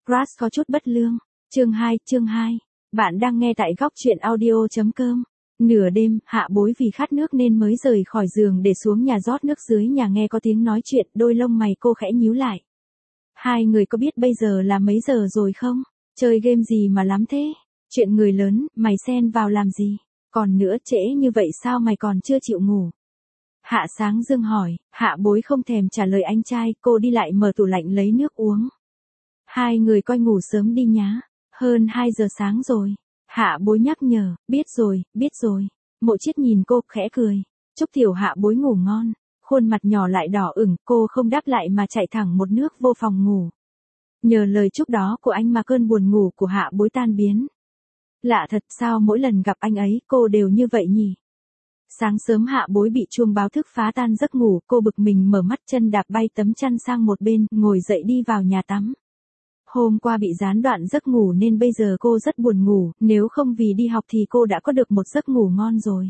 Crush có chút bất lương. Chương 2. Bạn đang nghe tại góc truyện audio.com. Nửa đêm, Hạ Bối vì khát nước nên mới rời khỏi giường để xuống nhà rót nước dưới nhà, nghe có tiếng nói chuyện, đôi lông mày cô khẽ nhíu lại. Hai người có biết bây giờ là mấy giờ rồi không? Chơi game gì mà lắm thế? Chuyện người lớn, mày xen vào làm gì? Còn nữa, trễ như vậy sao mày còn chưa chịu ngủ? Hạ Sáng Dương hỏi. Hạ Bối không thèm trả lời anh trai, cô đi lại mở tủ lạnh lấy nước uống. Hai người coi ngủ sớm đi nhá. Hơn 2 giờ sáng rồi. Hạ Bối nhắc nhở. Biết rồi. Mộ Chiết nhìn cô, khẽ cười. Chúc tiểu Hạ Bối ngủ ngon. Khuôn mặt nhỏ lại đỏ ửng, cô không đáp lại mà chạy thẳng một nước vô phòng ngủ. Nhờ lời chúc đó của anh mà cơn buồn ngủ của Hạ Bối tan biến. Lạ thật, sao mỗi lần gặp anh ấy cô đều như vậy nhỉ? Sáng sớm Hạ Bối bị chuông báo thức phá tan giấc ngủ, cô bực mình mở mắt, chân đạp bay tấm chăn sang một bên, ngồi dậy đi vào nhà tắm. Hôm qua bị gián đoạn giấc ngủ nên bây giờ cô rất buồn ngủ, nếu không vì đi học thì cô đã có được một giấc ngủ ngon rồi.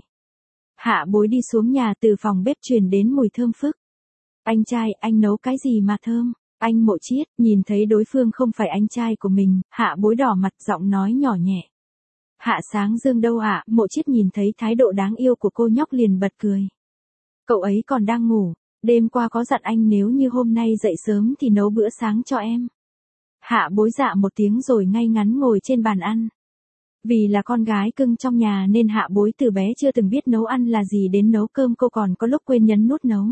Hạ Bối đi xuống nhà, từ phòng bếp truyền đến mùi thơm phức. Anh trai, anh nấu cái gì mà thơm? Anh Mộ Chiết. Nhìn thấy đối phương không phải anh trai của mình, Hạ Bối đỏ mặt, giọng nói nhỏ nhẹ. Hạ Sáng Dương đâu ạ? Mộ Chiết nhìn thấy thái độ đáng yêu của cô nhóc liền bật cười. Cậu ấy còn đang ngủ, đêm qua có dặn anh nếu như hôm nay dậy sớm thì nấu bữa sáng cho em. Hạ Bối dạ một tiếng rồi ngay ngắn ngồi trên bàn ăn. Vì là con gái cưng trong nhà nên Hạ Bối từ bé chưa từng biết nấu ăn là gì, đến nấu cơm cô còn có lúc quên nhấn nút nấu.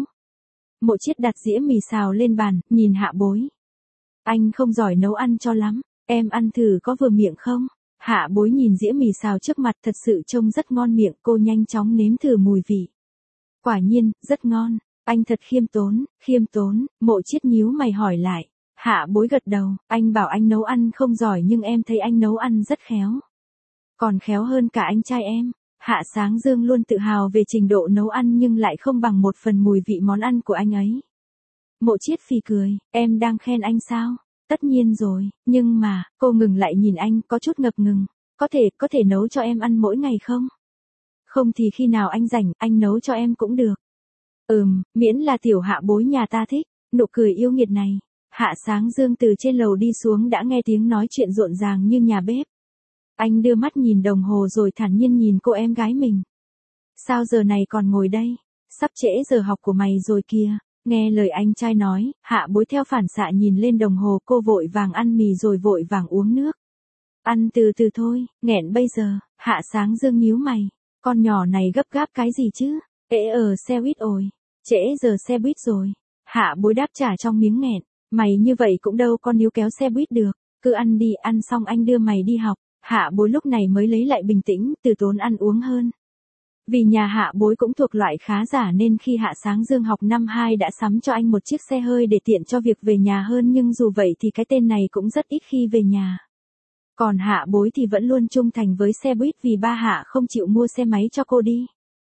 Mộ Chiết đặt dĩa mì xào lên bàn, nhìn Hạ Bối. Anh không giỏi nấu ăn cho lắm, em ăn thử có vừa miệng không? Hạ Bối nhìn dĩa mì xào trước mặt, thật sự trông rất ngon miệng, cô nhanh chóng nếm thử mùi vị. Quả nhiên, rất ngon, anh thật khiêm tốn, Mộ Chiết nhíu mày hỏi lại. Hạ Bối gật đầu, anh bảo anh nấu ăn không giỏi nhưng em thấy anh nấu ăn rất khéo. Còn khéo hơn cả anh trai em. Hạ Sáng Dương luôn tự hào về trình độ nấu ăn nhưng lại không bằng một phần mùi vị món ăn của anh ấy. Mộ Chiết phì cười, em đang khen anh sao? Tất nhiên rồi, nhưng mà, cô ngừng lại nhìn anh, có chút ngập ngừng. Có thể nấu cho em ăn mỗi ngày không? Không thì khi nào anh rảnh, anh nấu cho em cũng được. Miễn là tiểu Hạ Bối nhà ta thích. Nụ cười yêu nghiệt này. Hạ Sáng Dương từ trên lầu đi xuống đã nghe tiếng nói chuyện rộn ràng như nhà bếp. Anh đưa mắt nhìn đồng hồ rồi thản nhiên nhìn cô em gái mình. Sao giờ này còn ngồi đây? Sắp trễ giờ học của mày rồi kìa. Nghe lời anh trai nói, Hạ Bối theo phản xạ nhìn lên đồng hồ, cô vội vàng ăn mì rồi vội vàng uống nước. Ăn từ từ thôi, nghẹn bây giờ. Hạ Sáng Dương nhíu mày. Con nhỏ này gấp gáp cái gì chứ? Xe buýt rồi. Trễ giờ xe buýt rồi. Hạ Bối đáp trả trong miếng nghẹn. Mày như vậy cũng đâu con níu kéo xe buýt được. Cứ ăn đi, ăn xong anh đưa mày đi học. Hạ Bối lúc này mới lấy lại bình tĩnh, từ tốn ăn uống hơn. Vì nhà Hạ Bối cũng thuộc loại khá giả nên khi Hạ Sáng Dương học năm 2 đã sắm cho anh một chiếc xe hơi để tiện cho việc về nhà hơn, nhưng dù vậy thì cái tên này cũng rất ít khi về nhà. Còn Hạ Bối thì vẫn luôn trung thành với xe buýt vì ba Hạ không chịu mua xe máy cho cô đi.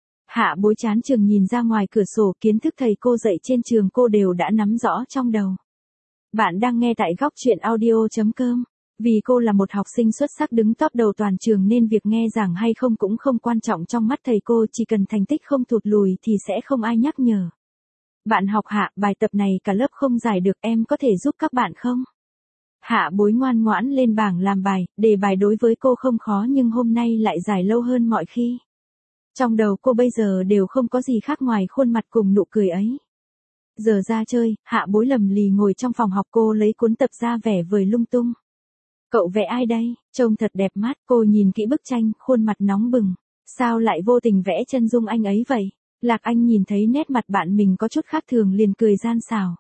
Hạ Bối chán chường nhìn ra ngoài cửa sổ, kiến thức thầy cô dạy trên trường cô đều đã nắm rõ trong đầu. Bạn đang nghe tại góc truyện audio.com. Vì cô là một học sinh xuất sắc đứng top đầu toàn trường nên việc nghe giảng hay không cũng không quan trọng trong mắt thầy cô, chỉ cần thành tích không thụt lùi thì sẽ không ai nhắc nhở. Bạn học Hạ, bài tập này cả lớp không giải được, em có thể giúp các bạn không? Hạ Bối ngoan ngoãn lên bảng làm bài, đề bài đối với cô không khó nhưng hôm nay lại giải lâu hơn mọi khi. Trong đầu cô bây giờ đều không có gì khác ngoài khuôn mặt cùng nụ cười ấy. Giờ ra chơi, Hạ Bối lầm lì ngồi trong phòng học, cô lấy cuốn tập ra vẽ vời lung tung. Cậu vẽ ai đây? Trông thật đẹp mắt, cô nhìn kỹ bức tranh, khuôn mặt nóng bừng. Sao lại vô tình vẽ chân dung anh ấy vậy? Lạc Anh nhìn thấy nét mặt bạn mình có chút khác thường liền cười gian xảo.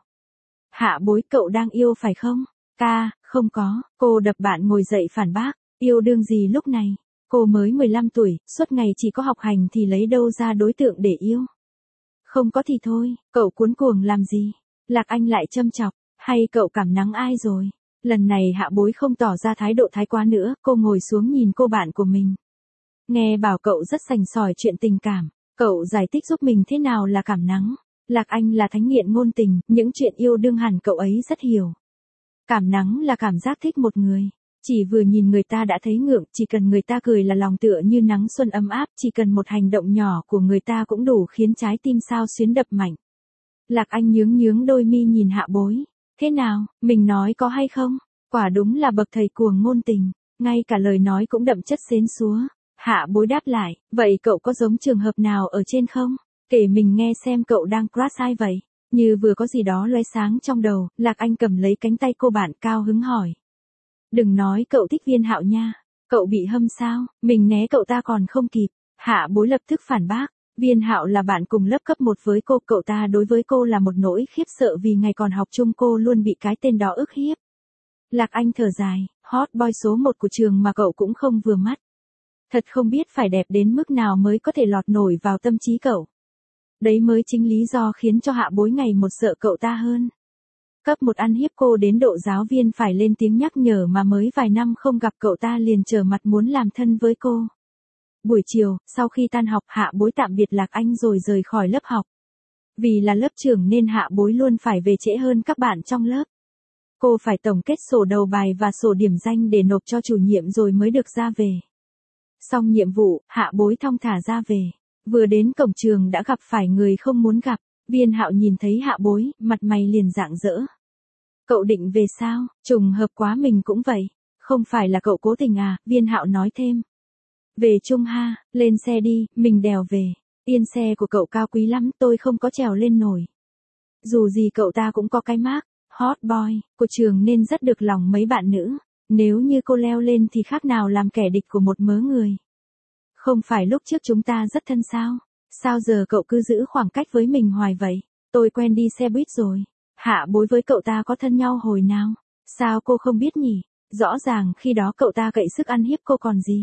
Hạ Bối, cậu đang yêu phải không? Không có, cô đập bạn ngồi dậy phản bác. Yêu đương gì lúc này? Cô mới 15 tuổi, suốt ngày chỉ có học hành thì lấy đâu ra đối tượng để yêu? Không có thì thôi, cậu cuống cuồng làm gì? Lạc Anh lại châm chọc, hay cậu cảm nắng ai rồi? Lần này Hạ Bối không tỏ ra thái độ thái quá nữa, cô ngồi xuống nhìn cô bạn của mình. Nghe bảo cậu rất sành sỏi chuyện tình cảm, cậu giải thích giúp mình thế nào là cảm nắng. Lạc Anh là thánh nghiện ngôn tình, những chuyện yêu đương hẳn cậu ấy rất hiểu. Cảm nắng là cảm giác thích một người. Chỉ vừa nhìn người ta đã thấy ngượng, chỉ cần người ta cười là lòng tựa như nắng xuân ấm áp, chỉ cần một hành động nhỏ của người ta cũng đủ khiến trái tim xao xuyến đập mạnh. Lạc Anh nhướng đôi mi nhìn Hạ Bối. Thế nào, mình nói có hay không? Quả đúng là bậc thầy cuồng ngôn tình, ngay cả lời nói cũng đậm chất xến xúa. Hạ bối đáp lại, vậy cậu có giống trường hợp nào ở trên không? Kể mình nghe xem cậu đang crush ai vậy? Như vừa có gì đó lóe sáng trong đầu, Lạc Anh cầm lấy cánh tay cô bạn cao hứng hỏi. Đừng nói cậu thích Viên Hạo nha. Cậu bị hâm sao? Mình né cậu ta còn không kịp. Hạ bối lập tức phản bác. Viên Hạo là bạn cùng lớp cấp 1 với cô, cậu ta đối với cô là một nỗi khiếp sợ vì ngày còn học chung cô luôn bị cái tên đó ức hiếp. Lạc Anh thở dài, hot boy số 1 của trường mà cậu cũng không vừa mắt. Thật không biết phải đẹp đến mức nào mới có thể lọt nổi vào tâm trí cậu. Đấy mới chính lý do khiến cho Hạ bối ngày một sợ cậu ta hơn. Cấp 1 ăn hiếp cô đến độ giáo viên phải lên tiếng nhắc nhở mà mới vài năm không gặp cậu ta liền trở mặt muốn làm thân với cô. Buổi chiều, sau khi tan học Hạ bối tạm biệt Lạc Anh rồi rời khỏi lớp học. Vì là lớp trưởng nên Hạ bối luôn phải về trễ hơn các bạn trong lớp. Cô phải tổng kết sổ đầu bài và sổ điểm danh để nộp cho chủ nhiệm rồi mới được ra về. Xong nhiệm vụ, Hạ bối thong thả ra về. Vừa đến cổng trường đã gặp phải người không muốn gặp. Viên Hạo nhìn thấy Hạ bối, mặt mày liền rạng rỡ. Cậu định về sao? Trùng hợp quá mình cũng vậy. Không phải là cậu cố tình à? Viên Hạo nói thêm. Về chung ha, lên xe đi, mình đèo về. Yên xe của cậu cao quý lắm, tôi không có trèo lên nổi. Dù gì cậu ta cũng có cái mác hot boy của trường nên rất được lòng mấy bạn nữ. Nếu như cô leo lên thì khác nào làm kẻ địch của một mớ người. Không phải lúc trước chúng ta rất thân sao? Sao giờ cậu cứ giữ khoảng cách với mình hoài vậy? Tôi quen đi xe buýt rồi. Hạ bối với cậu ta có thân nhau hồi nào? Sao cô không biết nhỉ? Rõ ràng khi đó cậu ta cậy sức ăn hiếp cô còn gì.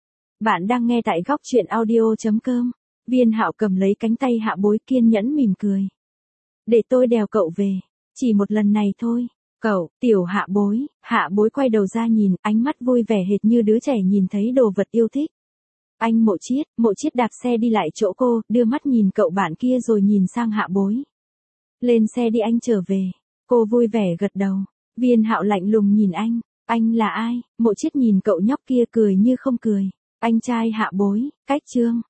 Bạn đang nghe tại góc truyện audio.com. Viên Hạo cầm lấy cánh tay Hạ bối kiên nhẫn mỉm cười. Để tôi đèo cậu về. Chỉ một lần này thôi. Cậu, tiểu Hạ bối quay đầu ra nhìn, ánh mắt vui vẻ hệt như đứa trẻ nhìn thấy đồ vật yêu thích. Anh Mộ Chiết đạp xe đi lại chỗ cô, đưa mắt nhìn cậu bạn kia rồi nhìn sang Hạ bối. Lên xe đi anh trở về. Cô vui vẻ gật đầu. Viên Hạo lạnh lùng nhìn anh là ai? Mộ Chiết nhìn cậu nhóc kia cười như không cười. Anh trai Hạ bối, cách Trương.